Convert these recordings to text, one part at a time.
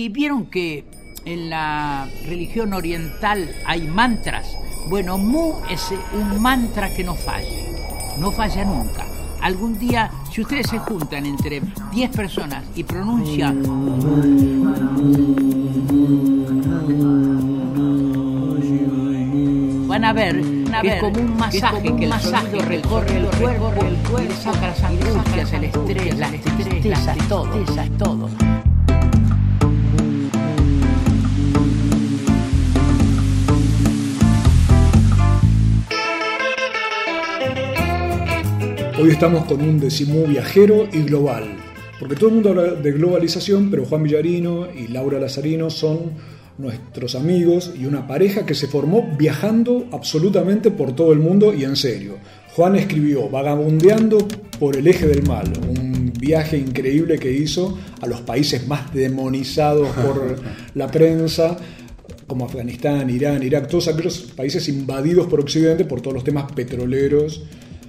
Y vieron que en la religión oriental hay mantras. Bueno, Mu es un mantra que no falla nunca. Algún día, si ustedes se juntan entre 10 personas y pronuncian van a ver que es como un masaje, que el sonido recorre el cuerpo y le saca las angustias, el estrés, las tristezas, todo. Hoy estamos con un decimú viajero y global, porque todo el mundo habla de globalización, pero Juan Villarino y Laura Lazarino son nuestros amigos y una pareja que se formó viajando absolutamente por todo el mundo y en serio. Juan escribió Vagabundeando por el eje del mal, un viaje increíble que hizo a los países más demonizados por la prensa, como Afganistán, Irán, Irak, todos aquellos países invadidos por Occidente por todos los temas petroleros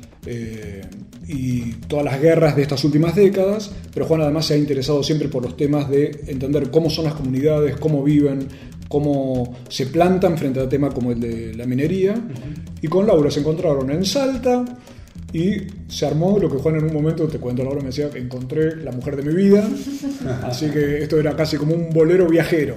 y todas las guerras de estas últimas décadas, pero Juan además se ha interesado siempre por los temas de entender cómo son las comunidades, cómo viven, cómo se plantan frente a temas como el de la minería. Y con Laura se encontraron en Salta y se armó lo que Juan en un momento, te cuento, Laura me decía que encontré la mujer de mi vida, así que esto era casi como un bolero viajero.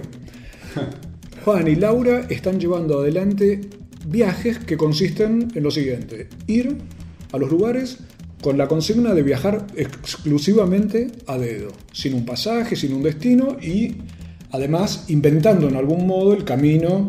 Juan y Laura están llevando adelante viajes que consisten en lo siguiente: ir a los lugares con la consigna de viajar exclusivamente a dedo, sin un pasaje, sin un destino, y además inventando en algún modo el camino,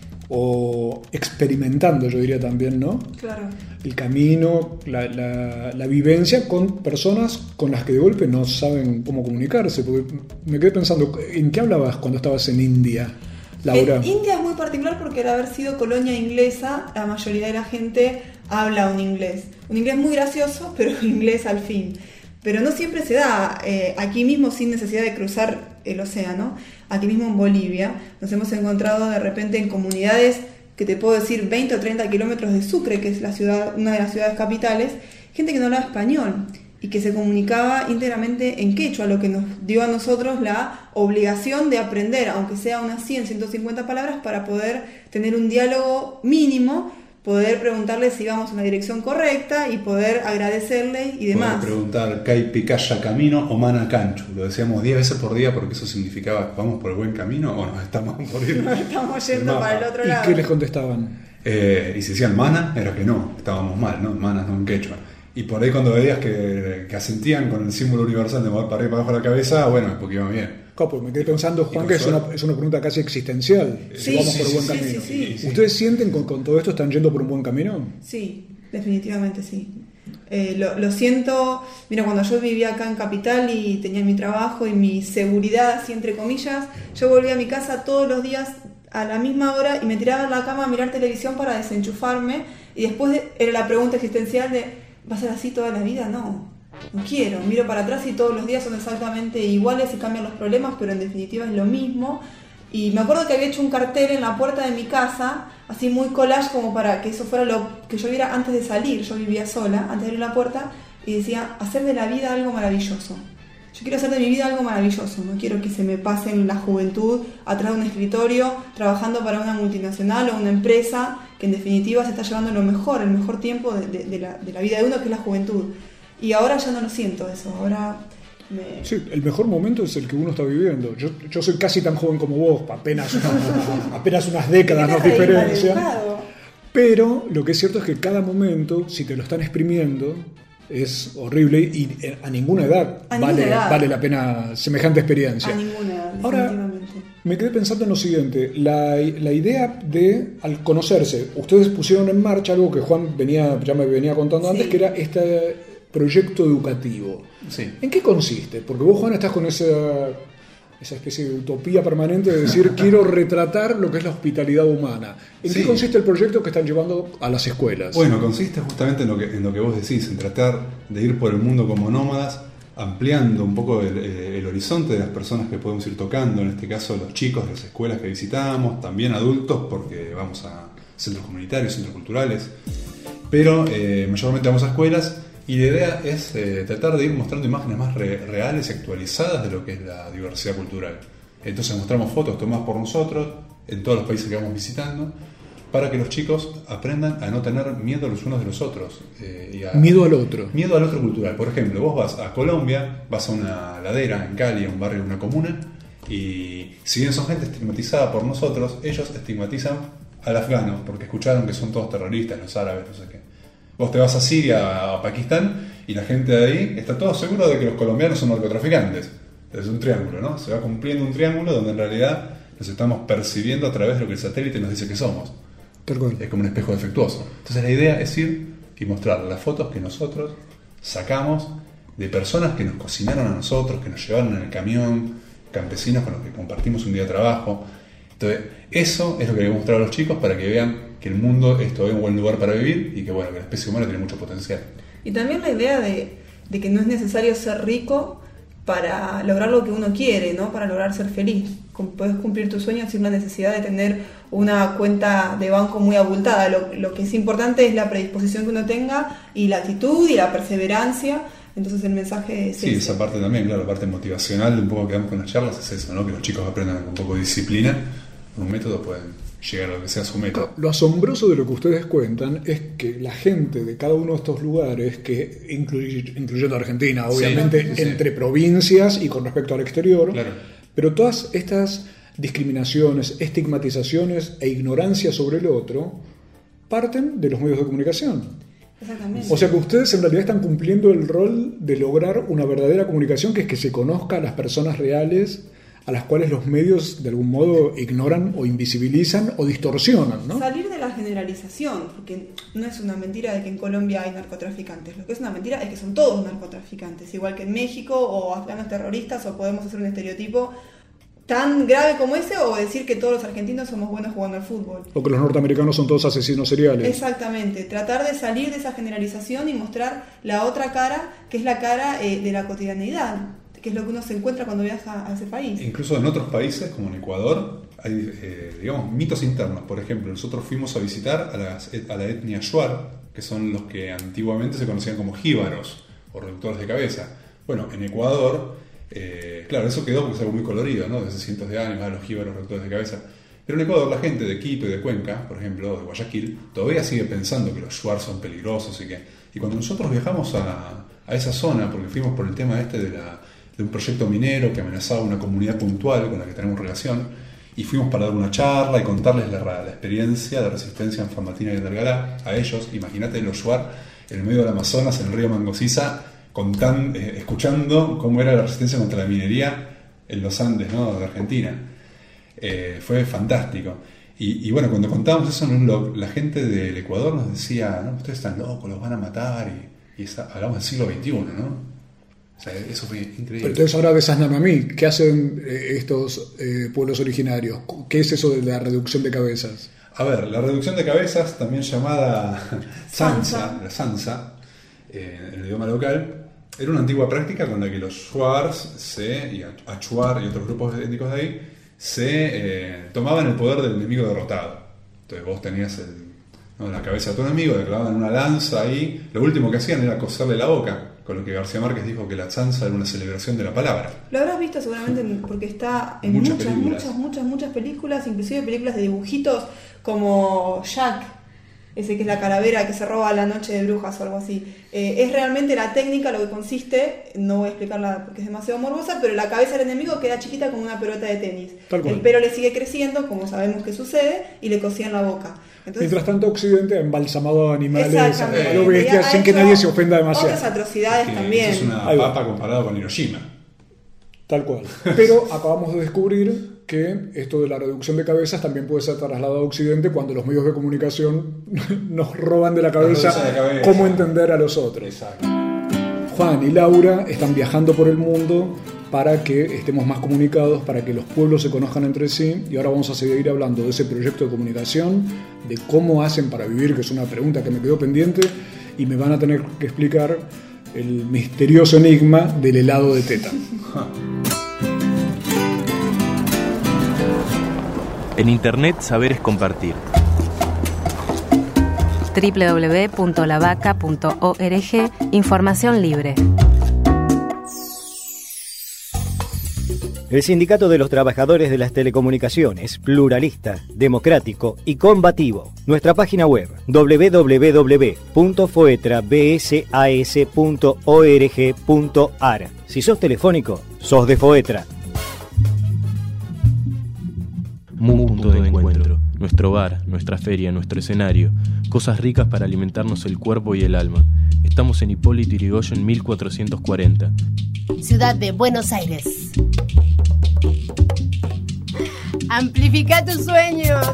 o experimentando, yo diría también, ¿no? Claro. El camino, la vivencia con personas con las que de golpe no saben cómo comunicarse, porque me quedé pensando, ¿en qué hablabas cuando estabas en India, Laura? India es muy particular porque al haber sido colonia inglesa, la mayoría de la gente habla un inglés muy gracioso, pero inglés al fin. Pero no siempre se da aquí mismo sin necesidad de cruzar el océano. Aquí mismo en Bolivia nos hemos encontrado de repente en comunidades que te puedo decir 20 o 30 kilómetros de Sucre, que es la ciudad, una de las ciudades capitales, gente que no hablaba español y que se comunicaba íntegramente en quechua, lo que nos dio a nosotros la obligación de aprender, aunque sea unas 100, 150 palabras, para poder tener un diálogo mínimo, poder preguntarle si íbamos en la dirección correcta y poder agradecerle y demás. Poder preguntar Kai Picaya Camino o Mana Canchu. Lo decíamos 10 veces por día porque eso significaba ¿vamos por el buen camino o nos estamos por ir? Nos estamos yendo para el otro lado. ¿Y qué les contestaban? Y si decían Mana, era que no, estábamos mal, ¿no? Manas no en quechua. Y por ahí cuando veías que asentían con el símbolo universal de mover para arriba y para abajo la cabeza, bueno, es porque iban bien. Pues me quedé pensando, Juan, que es una pregunta casi existencial. Si vamos por buen camino. Sí. ¿Ustedes sienten que con todo esto están yendo por un buen camino? Sí, definitivamente sí. Lo siento. Mira, cuando yo vivía acá en Capital y tenía mi trabajo y mi seguridad, así entre comillas, yo volvía a mi casa todos los días a la misma hora y me tiraba en la cama a mirar televisión para desenchufarme. Y después era la pregunta existencial de ¿va a ser así toda la vida? No quiero. Miro para atrás y todos los días son exactamente iguales y cambian los problemas, pero en definitiva es lo mismo. Y me acuerdo que había hecho un cartel en la puerta de mi casa, así muy collage, como para que eso fuera lo que yo viera antes de salir. Yo vivía sola, antes de abrir la puerta, y decía, hacer de la vida algo maravilloso. Yo quiero hacer de mi vida algo maravilloso. No quiero que se me pase en la juventud atrás de un escritorio, trabajando para una multinacional o una empresa, que en definitiva se está llevando lo mejor, el mejor tiempo de la vida de uno, que es la juventud. Y ahora ya no lo siento eso, ahora Sí, el mejor momento es el que uno está viviendo. Yo soy casi tan joven como vos, apenas unas décadas nos diferencian. Pero lo que es cierto es que cada momento, si te lo están exprimiendo, es horrible y a ninguna edad vale la pena semejante experiencia. A ninguna edad, ahora, me quedé pensando en lo siguiente, la idea de, al conocerse, ustedes pusieron en marcha algo que Juan ya me venía contando antes, que era este proyecto educativo. Sí. ¿En qué consiste? Porque vos, Juan, estás con esa especie de utopía permanente de decir quiero retratar lo que es la hospitalidad humana. ¿En qué consiste el proyecto que están llevando a las escuelas? Bueno, consiste justamente en lo que vos decís, en tratar de ir por el mundo como nómadas, ampliando un poco el horizonte de las personas que podemos ir tocando, en este caso los chicos de las escuelas que visitamos, también adultos porque vamos a centros comunitarios, centros culturales, pero mayormente vamos a escuelas. Y la idea es tratar de ir mostrando imágenes más reales y actualizadas de lo que es la diversidad cultural. Entonces mostramos fotos tomadas por nosotros en todos los países que vamos visitando, para que los chicos aprendan a no tener miedo los unos de los otros. Miedo al otro. Miedo al otro cultural. Por ejemplo, vos vas a Colombia, vas a una ladera en Cali, a un barrio, una comuna, y si bien son gente estigmatizada por nosotros, ellos estigmatizan al afgano, porque escucharon que son todos terroristas, los árabes, no sé qué. Vos te vas a Siria, a Pakistán, y la gente de ahí está todo seguro de que los colombianos son narcotraficantes. Es un triángulo, ¿no? Se va cumpliendo un triángulo donde en realidad nos estamos percibiendo a través de lo que el satélite nos dice que somos. Es como un espejo defectuoso. Entonces la idea es ir y mostrar las fotos que nosotros sacamos de personas que nos cocinaron a nosotros, que nos llevaron en el camión, campesinos con los que compartimos un día de trabajo. Entonces eso es lo que hay que mostrar a los chicos para que vean que el mundo es todavía un buen lugar para vivir y que, bueno, que la especie humana tiene mucho potencial. Y también la idea de que no es necesario ser rico para lograr lo que uno quiere, ¿no? Para lograr ser feliz. Puedes cumplir tus sueños sin la necesidad de tener una cuenta de banco muy abultada. Lo que es importante es la predisposición que uno tenga y la actitud y la perseverancia. Entonces el mensaje es sí, ese. Esa parte también, claro, la parte motivacional de un poco que damos con las charlas es eso, ¿no? Que los chicos aprendan con un poco de disciplina. Con un método pueden llegar a lo que sea su método. Lo asombroso de lo que ustedes cuentan es que la gente de cada uno de estos lugares, que incluyendo Argentina, obviamente, entre provincias y con respecto al exterior, claro, pero todas estas discriminaciones, estigmatizaciones e ignorancia sobre el otro parten de los medios de comunicación. Exactamente. O sea que ustedes en realidad están cumpliendo el rol de lograr una verdadera comunicación, que es que se conozca a las personas reales a las cuales los medios de algún modo ignoran o invisibilizan o distorsionan, ¿no? Salir de la generalización, porque no es una mentira de que en Colombia hay narcotraficantes. Lo que es una mentira es que son todos narcotraficantes, igual que en México, o afganos terroristas, o podemos hacer un estereotipo tan grave como ese, o decir que todos los argentinos somos buenos jugando al fútbol. O que los norteamericanos son todos asesinos seriales. Exactamente, tratar de salir de esa generalización y mostrar la otra cara, que es la cara de la cotidianeidad, que es lo que uno se encuentra cuando viaja a ese país. Incluso en otros países, como en Ecuador, hay digamos, mitos internos. Por ejemplo, nosotros fuimos a visitar a la etnia Shuar, que son los que antiguamente se conocían como jíbaros o reductores de cabeza. Bueno, en Ecuador, claro, eso quedó porque es algo muy colorido, ¿no? Desde cientos de años, los jíbaros reductores de cabeza. Pero en Ecuador la gente de Quito y de Cuenca, por ejemplo, de Guayaquil, todavía sigue pensando que los Shuar son peligrosos y cuando nosotros viajamos a esa zona, porque fuimos por el tema de un proyecto minero que amenazaba una comunidad puntual con la que tenemos relación, y fuimos para dar una charla y contarles la experiencia de resistencia en Famatina y en Algará a ellos. Imagínate los Shuar en el medio del Amazonas, en el río Mangosisa, escuchando cómo era la resistencia contra la minería en los Andes, ¿no?, de Argentina. Fue fantástico. Y bueno, cuando contábamos eso en un blog, la gente del Ecuador nos decía, no, ustedes están locos, los van a matar, y hablamos del siglo XXI, ¿no? O sea, eso fue increíble. Pero entonces ahora desasname a mí, ¿qué hacen estos pueblos originarios? ¿Qué es eso de la reducción de cabezas? A ver, la reducción de cabezas, también llamada Sansa, la Sansa, en el idioma local, era una antigua práctica con la que los Shuars y Achuar y otros grupos étnicos de ahí se tomaban el poder del enemigo derrotado. Entonces vos tenías la cabeza de tu enemigo, le clavaban una lanza ahí, lo último que hacían era coserle la boca, con lo que García Márquez dijo que la Sansa era una celebración de la palabra. Lo habrás visto seguramente porque está en muchas películas, inclusive películas de dibujitos como Jack, ese que es la calavera que se roba la noche de brujas o algo así. Es realmente la técnica, lo que consiste, no voy a explicarla porque es demasiado morbosa, pero la cabeza del enemigo queda chiquita como una pelota de tenis. El pelo le sigue creciendo, como sabemos que sucede, y le cosían la boca. Entonces, mientras tanto, Occidente ha embalsamado animales a lo bestia sin que nadie se ofenda demasiado. Otras atrocidades también. Es una papa comparado con Hiroshima. Tal cual. Pero acabamos de descubrir que esto de la reducción de cabezas también puede ser trasladado a Occidente cuando los medios de comunicación nos roban de la cabeza cómo entender a los otros. Exacto. Juan y Laura están viajando por el mundo para que estemos más comunicados, para que los pueblos se conozcan entre sí, y ahora vamos a seguir hablando de ese proyecto de comunicación, de cómo hacen para vivir, que es una pregunta que me quedó pendiente, y me van a tener que explicar el misterioso enigma del helado de teta. En Internet, saber es compartir. www.lavaca.org. Información libre. El Sindicato de los Trabajadores de las Telecomunicaciones, pluralista, democrático y combativo. Nuestra página web www.foetrabsas.org.ar. Si sos telefónico, sos de Foetra. Punto de encuentro. Nuestro bar, nuestra feria, nuestro escenario. Cosas ricas para alimentarnos el cuerpo y el alma. Estamos en Hipólito Yrigoyen 1440. Ciudad de Buenos Aires. Amplifica tus sueños.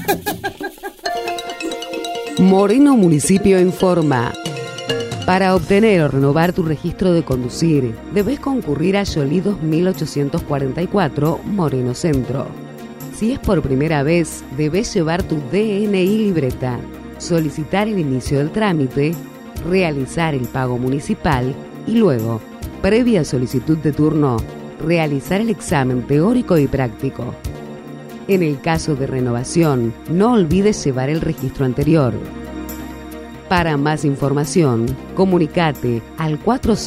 Moreno Municipio informa. Para obtener o renovar tu registro de conducir, debes concurrir a Yolí 2844, Moreno Centro. Si es por primera vez, debes llevar tu DNI libreta, solicitar el inicio del trámite, realizar el pago municipal y luego, previa solicitud de turno, realizar el examen teórico y práctico. En el caso de renovación, no olvides llevar el registro anterior. Para más información, comunicate al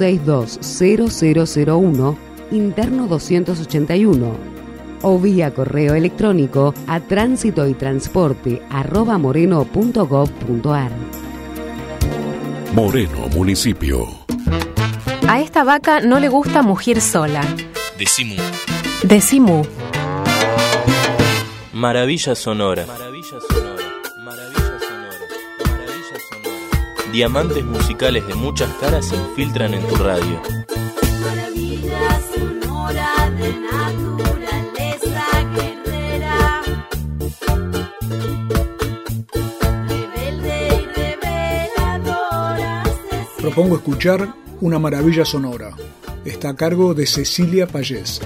462-0001, interno 281, o vía correo electrónico a transitoytransporte@moreno.gov.ar. Moreno Municipio. A esta vaca no le gusta mugir sola. Decimú. Decimú. Maravilla sonora. Maravilla sonora. Maravilla sonora. Maravilla sonora. Diamantes musicales de muchas caras se infiltran en tu radio. Maravilla sonora de naturaleza guerrera. Rebelde y reveladora. Propongo escuchar Una maravilla sonora. Está a cargo de Cecilia Payés.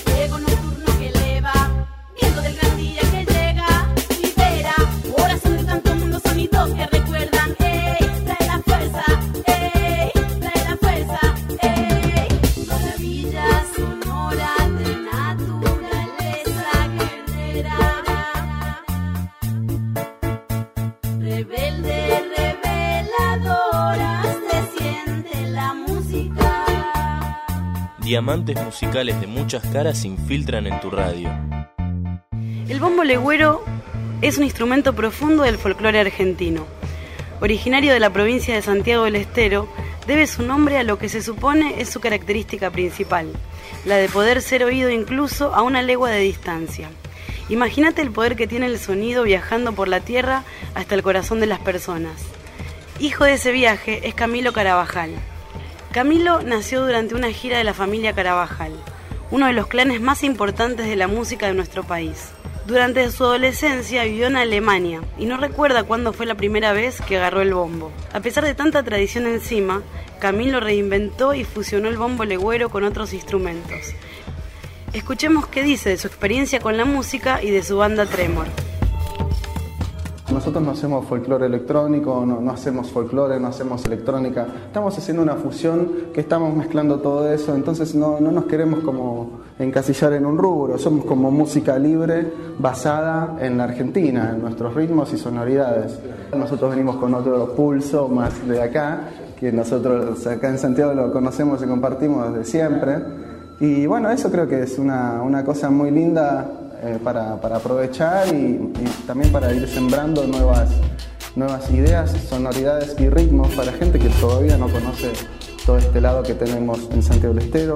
Diamantes musicales de muchas caras se infiltran en tu radio. El bombo legüero es un instrumento profundo del folclore argentino. Originario de la provincia de Santiago del Estero, debe su nombre a lo que se supone es su característica principal, la de poder ser oído incluso a una legua de distancia. Imagínate el poder que tiene el sonido viajando por la tierra hasta el corazón de las personas. Hijo de ese viaje es Camilo Carabajal. Camilo nació durante una gira de la familia Carabajal, uno de los clanes más importantes de la música de nuestro país. Durante su adolescencia vivió en Alemania y no recuerda cuándo fue la primera vez que agarró el bombo. A pesar de tanta tradición encima, Camilo reinventó y fusionó el bombo legüero con otros instrumentos. Escuchemos qué dice de su experiencia con la música y de su banda Tremor. Nosotros no hacemos folclore electrónico, no hacemos folclore, no hacemos electrónica. Estamos haciendo una fusión que estamos mezclando todo eso, entonces no nos queremos como encasillar en un rubro. Somos como música libre basada en la Argentina, en nuestros ritmos y sonoridades. Nosotros venimos con otro pulso más de acá, que nosotros acá en Santiago lo conocemos y compartimos desde siempre. Y bueno, eso creo que es una cosa muy linda para aprovechar y también para ir sembrando nuevas ideas, sonoridades y ritmos para gente que todavía no conoce todo este lado que tenemos en Santiago del Estero.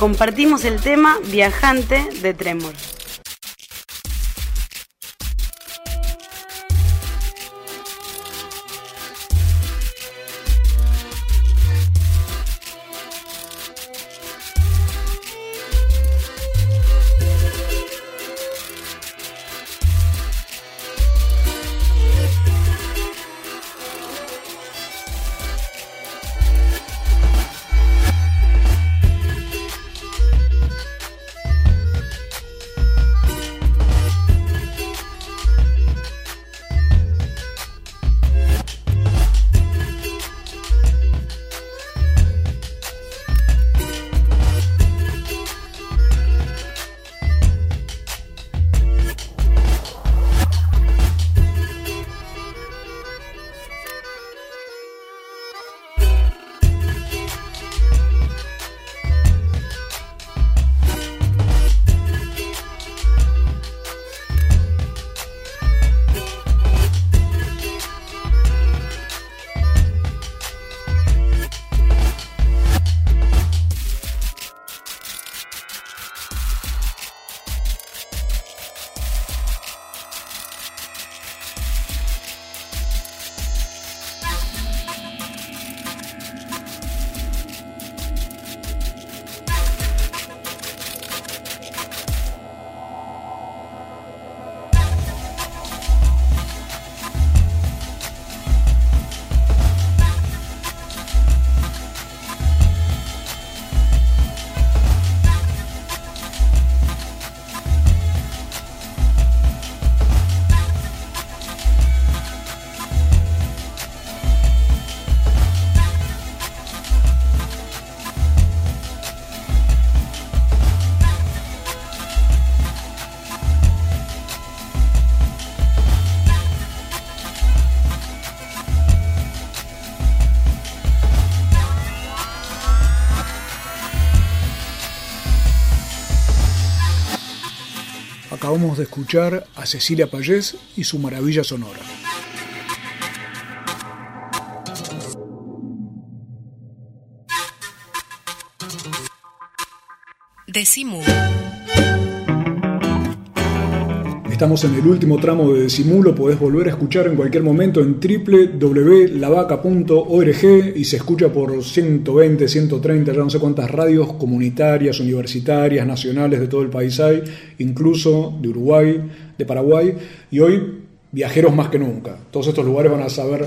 Compartimos el tema Viajante de Tremor. Acabamos de escuchar a Cecilia Payés y su maravilla sonora. Decimú. Estamos en el último tramo de Decimú, lo podés volver a escuchar en cualquier momento en www.lavaca.org y se escucha por 120, 130, ya no sé cuántas radios comunitarias, universitarias, nacionales de todo el país hay, incluso de Uruguay, de Paraguay, y hoy viajeros más que nunca. Todos estos lugares van a saber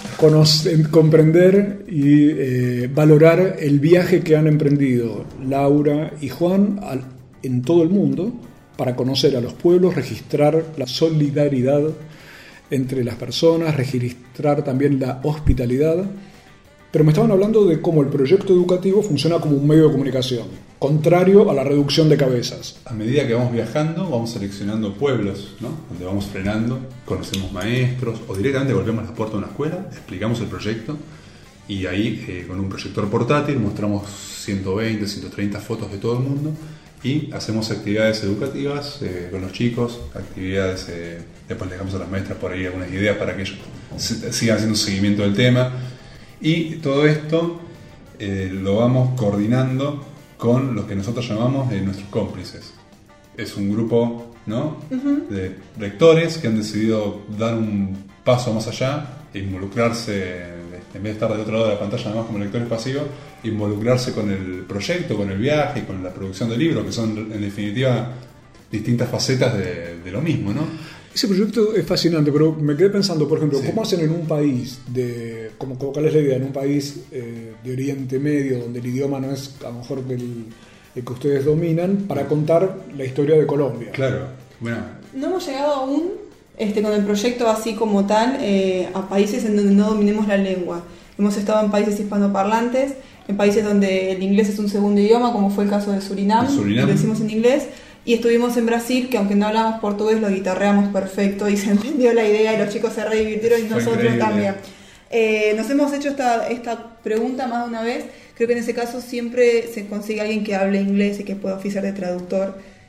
comprender y valorar el viaje que han emprendido Laura y Juan en todo el mundo, para conocer a los pueblos, registrar la solidaridad entre las personas, registrar también la hospitalidad. Pero me estaban hablando de cómo el proyecto educativo funciona como un medio de comunicación, contrario a la reducción de cabezas. A medida que vamos viajando, vamos seleccionando pueblos, ¿no? Donde vamos frenando, conocemos maestros, o directamente golpeamos la puerta de una escuela, explicamos el proyecto, y ahí con un proyector portátil mostramos 120, 130 fotos de todo el mundo, y hacemos actividades educativas con los chicos, actividades, después le dejamos a las maestras por ahí algunas ideas para que ellos sigan haciendo seguimiento del tema, y todo esto lo vamos coordinando con los que nosotros llamamos nuestros cómplices. Es un grupo, ¿no? De lectores que han decidido dar un paso más allá e involucrarse, en vez de estar del otro lado de la pantalla nada más como lectores pasivos, involucrarse con el proyecto, con el viaje y con la producción del libro, que son en definitiva distintas facetas de lo mismo, ¿no? Ese proyecto es fascinante, pero me quedé pensando, por ejemplo, ¿cómo hacen en un país, cuál es la idea, en un país de Oriente Medio, donde el idioma no es a lo mejor el que ustedes dominan, para contar la historia de Colombia? Claro, bueno. No hemos llegado aún con el proyecto así como tal a países en donde no dominemos la lengua. Hemos estado en países hispanoparlantes, en países donde el inglés es un segundo idioma, como fue el caso de Surinam, lo decimos en inglés, y estuvimos en Brasil, que aunque no hablamos portugués, lo guitarreamos perfecto y se entendió la idea y los chicos se re divirtieron y nosotros también. Nos hemos hecho esta pregunta más de una vez. Creo que en ese caso siempre se consigue alguien que hable inglés y que pueda oficiar de traductor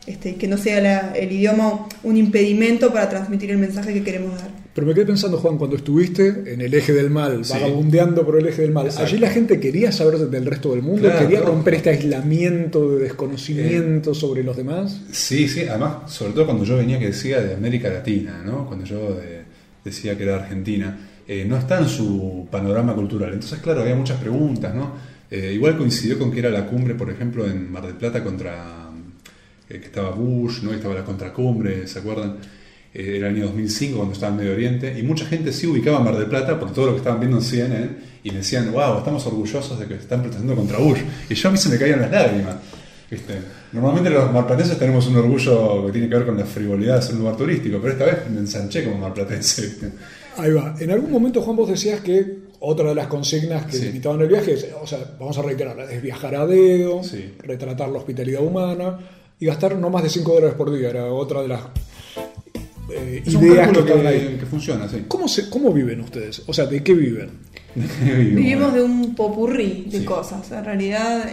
que no sea el idioma un impedimento para transmitir el mensaje que queremos dar. Pero me quedé pensando, Juan, cuando estuviste en el eje del mal, Sí. vagabundeando por el eje del mal, Exacto. allí la gente quería saber del resto del mundo, Claro, quería claro. romper este aislamiento de desconocimiento sobre los demás. Sí, además, sobre todo cuando yo venía que decía de América Latina, ¿no? Cuando yo decía que era Argentina, no está en su panorama cultural. Entonces, claro, había muchas preguntas, ¿no? Igual coincidió con que era la cumbre, por ejemplo, en Mar del Plata que estaba Bush, ¿no? Y estaba la contracumbre, ¿se acuerdan? Era el año 2005 cuando estaba en Medio Oriente, y mucha gente sí ubicaba Mar del Plata por todo lo que estaban viendo en CNN, y me decían, wow, estamos orgullosos de que están protestando contra Bush. Y yo a mí se me caían las lágrimas. Normalmente los marplatenses tenemos un orgullo que tiene que ver con la frivolidad de ser un lugar turístico, pero esta vez me ensanché como marplatense, ¿viste? Ahí va. En algún momento, Juan, vos decías que otra de las consignas que limitaban el viaje es, o sea, vamos a reiterar, es viajar a dedo, retratar la hospitalidad humana y gastar no más de $5 por día. Era otra de las Es un ideas cálculo que estaban ahí. que funciona, sí. ¿Cómo viven ustedes? O sea, ¿de qué viven? Vivimos de un popurrí de cosas. En realidad,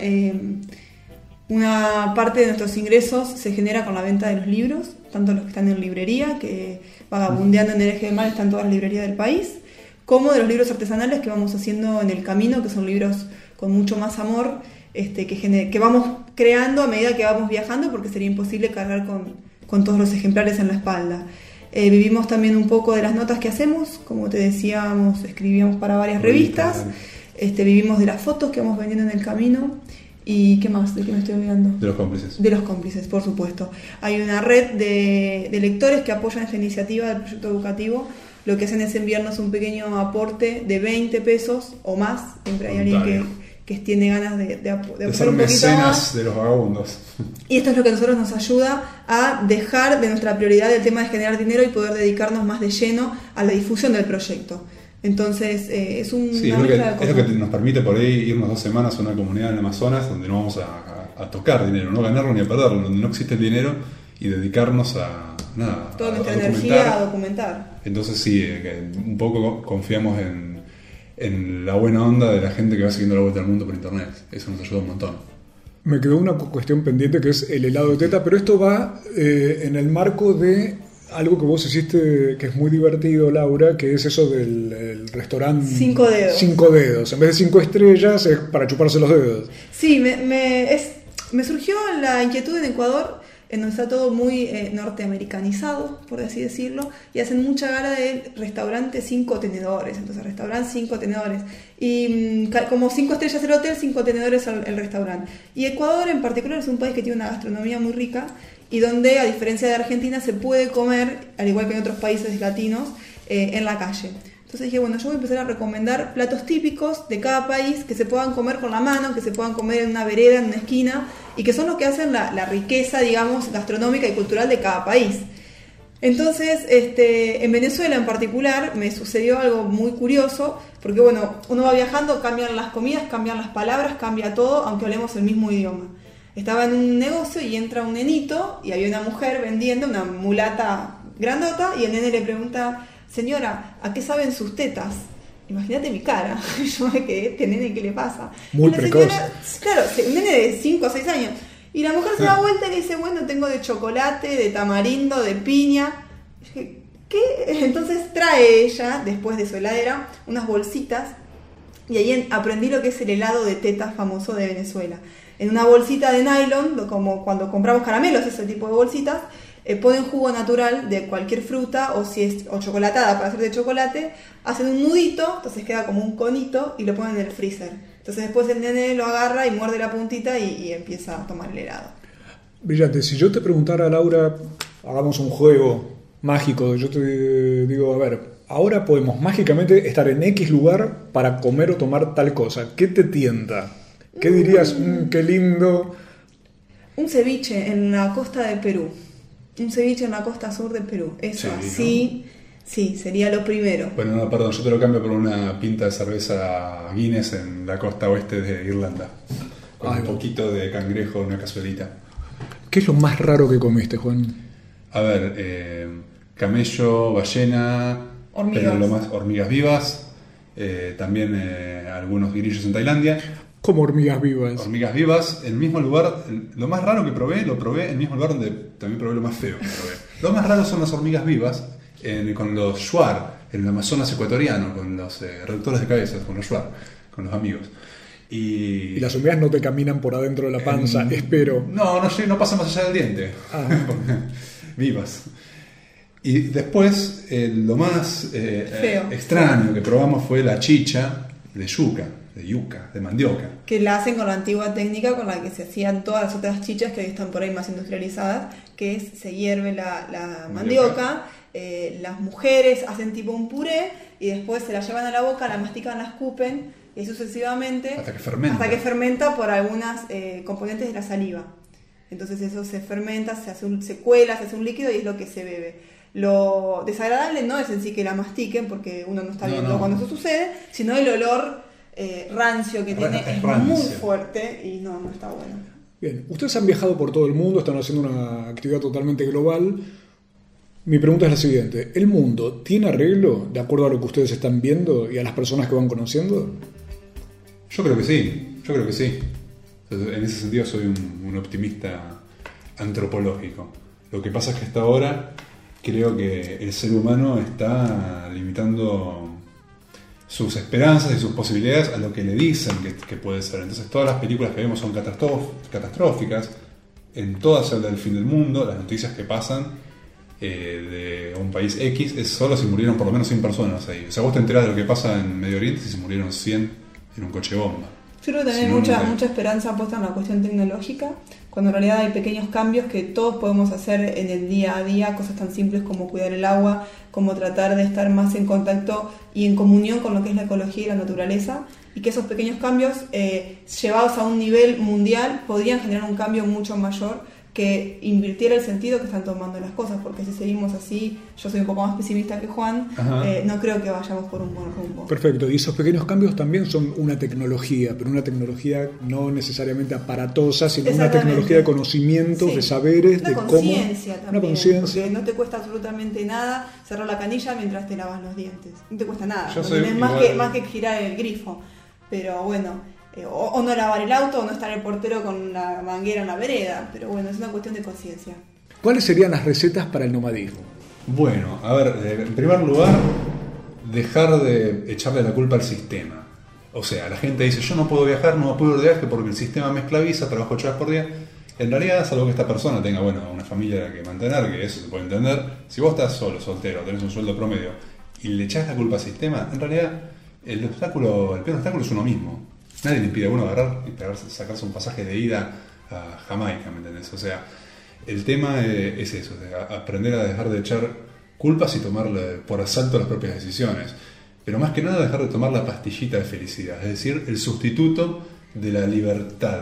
una parte de nuestros ingresos se genera con la venta de los libros, tanto los que están en librería, que vagabundeando en el eje del mal están todas las librerías del país, como de los libros artesanales que vamos haciendo en el camino, que son libros con mucho más amor, que vamos creando a medida que vamos viajando, porque sería imposible cargar con todos los ejemplares en la espalda. Vivimos también un poco de las notas que hacemos, como te decíamos, escribíamos para varias revistas, vivimos de las fotos que vamos vendiendo en el camino. ¿Y qué más? ¿De qué me estoy olvidando? De los cómplices. De los cómplices, por supuesto. Hay una red de lectores que apoyan esta iniciativa del proyecto educativo. Lo que hacen es enviarnos un pequeño aporte de 20 pesos o más. Siempre hay alguien que tiene ganas de aportar ser un poquito mecenas más. de los vagabundos. Y esto es lo que a nosotros nos ayuda a dejar de nuestra prioridad el tema de generar dinero y poder dedicarnos más de lleno a la difusión del proyecto. Entonces, es una Sí, mezcla de es cosas. lo que nos permite por ahí irnos 2 semanas a una comunidad en el Amazonas donde no vamos a tocar dinero, no ganarlo ni a perderlo, donde no existe el dinero, y dedicarnos a nada, Toda a nuestra documentar. energía a documentar. Entonces sí, que un poco confiamos en la buena onda de la gente que va siguiendo la vuelta al mundo por internet. Eso nos ayuda un montón. Me quedó una cuestión pendiente que es el helado de teta, pero esto va en el marco de algo que vos hiciste que es muy divertido, Laura, que es eso del restaurante 5 dedos. 5 dedos. En vez de 5 estrellas es para chuparse los dedos. Sí, me surgió la inquietud en Ecuador, en donde está todo muy norteamericanizado, por así decirlo, y hacen mucha gala de restaurante 5 tenedores. Entonces, restaurante 5 tenedores. Y como 5 estrellas el hotel, 5 tenedores el restaurante. Y Ecuador en particular es un país que tiene una gastronomía muy rica y donde, a diferencia de Argentina, se puede comer, al igual que en otros países latinos, en la calle. Entonces dije, bueno, yo voy a empezar a recomendar platos típicos de cada país que se puedan comer con la mano, que se puedan comer en una vereda, en una esquina, y que son los que hacen la riqueza, digamos, gastronómica y cultural de cada país. Entonces, en Venezuela en particular me sucedió algo muy curioso, porque bueno, uno va viajando, cambian las comidas, cambian las palabras, cambia todo, aunque hablemos el mismo idioma. Estaba en un negocio y entra un nenito y había una mujer vendiendo, una mulata grandota, y el nene le pregunta: señora, ¿a qué saben sus tetas? Imagínate mi cara. Yo me quedé, ¿este nene qué le pasa? Muy y la precoz. señora, claro, un nene de 5 o 6 años. Y la mujer se da vuelta y le dice: bueno, tengo de chocolate, de tamarindo, de piña. Y dije, ¿qué? Entonces trae ella, después de su heladera, unas bolsitas. Y ahí aprendí lo que es el helado de tetas famoso de Venezuela. En una bolsita de nylon, como cuando compramos caramelos, ese tipo de bolsitas, ponen jugo natural de cualquier fruta, o chocolatada para hacer de chocolate, hacen un nudito, entonces queda como un conito, y lo ponen en el freezer. Entonces después el nene lo agarra y muerde la puntita y empieza a tomar el helado. Brillante. Si yo te preguntara, Laura, hagamos un juego mágico, yo te digo, a ver, ahora podemos mágicamente estar en X lugar para comer o tomar tal cosa. ¿Qué te tienta? ¿Qué dirías? Qué lindo. Un ceviche en la costa de Perú. Un ceviche en la costa sur de Perú. Eso Sí, sí, sería lo primero. Bueno, no, perdón, yo te lo cambio por una pinta de cerveza Guinness en la costa oeste de Irlanda. Con un poquito de cangrejo, una cazuelita. ¿Qué es lo más raro que comiste, Juan? A ver, camello, ballena, Hormigas. pero lo más hormigas vivas, también algunos grillos en Tailandia. Como hormigas vivas. Hormigas vivas, el mismo lugar, lo más raro que probé, lo probé en el mismo lugar donde también probé lo más feo que probé. Lo más raro son las hormigas vivas con los shuar, en el Amazonas ecuatoriano, con los reductores de cabezas, con los shuar, con los amigos. Y las hormigas no te caminan por adentro de la panza, espero. No pasan más allá del diente. Vivas. Y después, lo más extraño que probamos fue la chicha de yuca, de mandioca. Que la hacen con la antigua técnica con la que se hacían todas las otras chichas que hoy están por ahí más industrializadas, que es se hierve la mandioca, las mujeres hacen tipo un puré y después se la llevan a la boca, la mastican, la escupen y sucesivamente hasta que fermenta por algunas componentes de la saliva. Entonces eso se fermenta, se cuela, se hace un líquido y es lo que se bebe. Lo desagradable no es en sí que la mastiquen, porque uno no está viendo cuando eso sucede, sino el olor rancio que tiene es muy fuerte y no está bueno. Bien, ustedes han viajado por todo el mundo, están haciendo una actividad totalmente global. Mi pregunta es la siguiente: ¿el mundo tiene arreglo de acuerdo a lo que ustedes están viendo y a las personas que van conociendo? Yo creo que sí. En ese sentido soy un optimista antropológico. Lo que pasa es que hasta ahora creo que el ser humano está limitando sus esperanzas y sus posibilidades a lo que le dicen que puede ser. Entonces todas las películas que vemos son catastróficas, en todas se habla del fin del mundo, las noticias que pasan de un país X es solo si murieron por lo menos 100 personas ahí. O sea, vos te enterás de lo que pasa en Medio Oriente si se murieron 100 en un coche bomba. Yo creo que también hay mucha esperanza puesta en la cuestión tecnológica, cuando en realidad hay pequeños cambios que todos podemos hacer en el día a día, cosas tan simples como cuidar el agua, como tratar de estar más en contacto y en comunión con lo que es la ecología y la naturaleza, y que esos pequeños cambios llevados a un nivel mundial podrían generar un cambio mucho mayor que invirtiera el sentido que están tomando las cosas, porque si seguimos así, yo soy un poco más pesimista que Juan, no creo que vayamos por un buen rumbo. Perfecto, y esos pequeños cambios también son una tecnología, pero una tecnología no necesariamente aparatosa, sino una tecnología de conocimientos, de saberes, una de cómo... También, una conciencia. Porque no te cuesta absolutamente nada cerrar la canilla mientras te lavas los dientes, no te cuesta nada, es más que girar el grifo, pero bueno... O no lavar el auto, o no estar el portero con la manguera en la vereda, pero bueno, es una cuestión de conciencia. ¿Cuáles serían las recetas para el nomadismo? Bueno, a ver, en primer lugar, dejar de echarle la culpa al sistema. O sea, la gente dice, yo no puedo viajar, no puedo ir de viaje porque el sistema me esclaviza, trabajo 8 horas por día. En realidad, salvo que esta persona tenga, una familia que mantener, que eso se puede entender, si vos estás solo, soltero, tenés un sueldo promedio y le echás la culpa al sistema, en realidad el peor obstáculo es uno mismo. Nadie le impide a uno agarrar y sacarse un pasaje de ida a Jamaica, ¿me entendés? O sea, el tema es eso, de aprender a dejar de echar culpas y tomar por asalto las propias decisiones. Pero más que nada dejar de tomar la pastillita de felicidad, es decir, el sustituto de la libertad,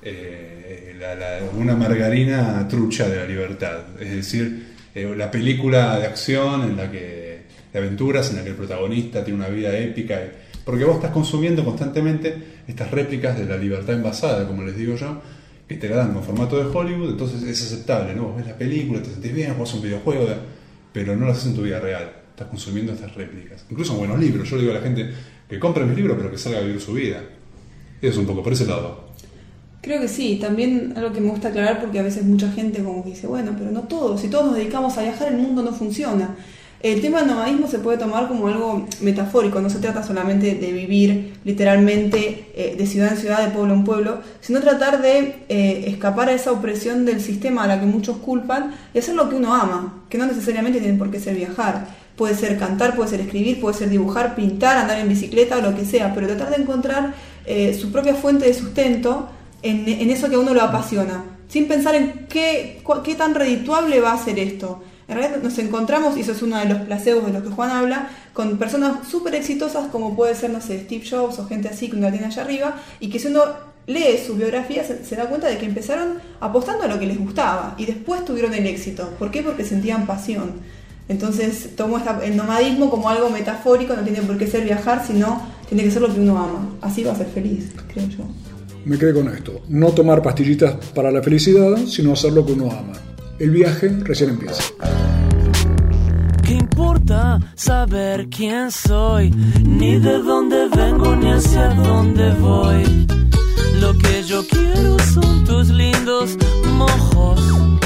una margarina trucha de la libertad. Es decir, la película de acción, de aventuras, en la que el protagonista tiene una vida épica. Porque vos estás consumiendo constantemente estas réplicas de la libertad envasada, como les digo yo, que te la dan con formato de Hollywood, entonces es aceptable, ¿no? Vos ves la película, te sentís bien, jugás un videojuego, pero no lo haces en tu vida real. Estás consumiendo estas réplicas. Incluso en buenos libros. Yo le digo a la gente que compre mis libros, pero que salga a vivir su vida. Eso es un poco por ese lado. Creo que sí. También algo que me gusta aclarar, porque a veces mucha gente como que dice, bueno, pero no todos. Si todos nos dedicamos a viajar, el mundo no funciona. El tema del nomadismo se puede tomar como algo metafórico, no se trata solamente de vivir literalmente de ciudad en ciudad, de pueblo en pueblo, sino tratar de escapar a esa opresión del sistema a la que muchos culpan y hacer lo que uno ama, que no necesariamente tiene por qué ser viajar. Puede ser cantar, puede ser escribir, puede ser dibujar, pintar, andar en bicicleta o lo que sea, pero tratar de encontrar su propia fuente de sustento en eso que a uno lo apasiona, sin pensar en qué tan redituable va a ser esto. En realidad nos encontramos, y eso es uno de los placebos de los que Juan habla, con personas súper exitosas como puede ser, no sé, Steve Jobs o gente así que uno la tiene allá arriba, y que si uno lee su biografía se da cuenta de que empezaron apostando a lo que les gustaba y después tuvieron el éxito. ¿Por qué? Porque sentían pasión. Entonces tomo el nomadismo como algo metafórico, no tiene por qué ser viajar, sino tiene que ser lo que uno ama. Así va a ser feliz, creo yo. Me quedé con esto. No tomar pastillitas para la felicidad, sino hacer lo que uno ama. El viaje recién empieza. ¿Qué importa saber quién soy? Ni de dónde vengo, ni hacia dónde voy. Lo que yo quiero son tus lindos mojos,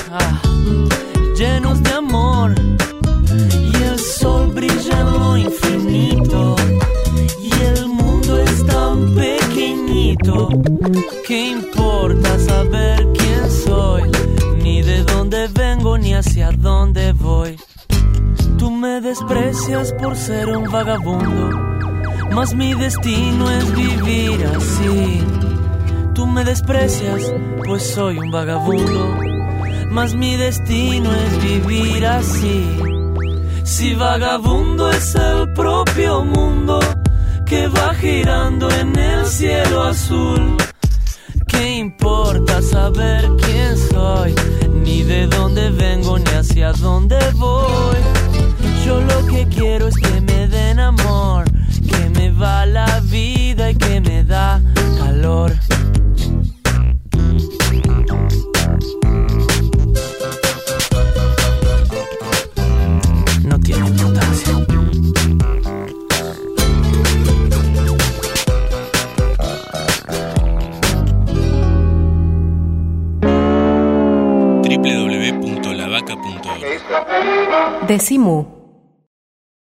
llenos de amor. Y el sol brilla en lo infinito, y el mundo es tan pequeñito. ¿Qué importa saber quién soy? Ni de dónde vengo, ni hacia dónde voy. Tú me desprecias por ser un vagabundo, mas mi destino es vivir así. Tú me desprecias, pues soy un vagabundo, mas mi destino es vivir así. Si vagabundo es el propio mundo que va girando en el cielo azul, ¿qué importa saber quién soy? Ni de dónde vengo, ni hacia dónde voy. Yo lo que quiero es que me den amor, que me va la vida y que me da calor. No tiene importancia. www.lavaca.org. Decimu.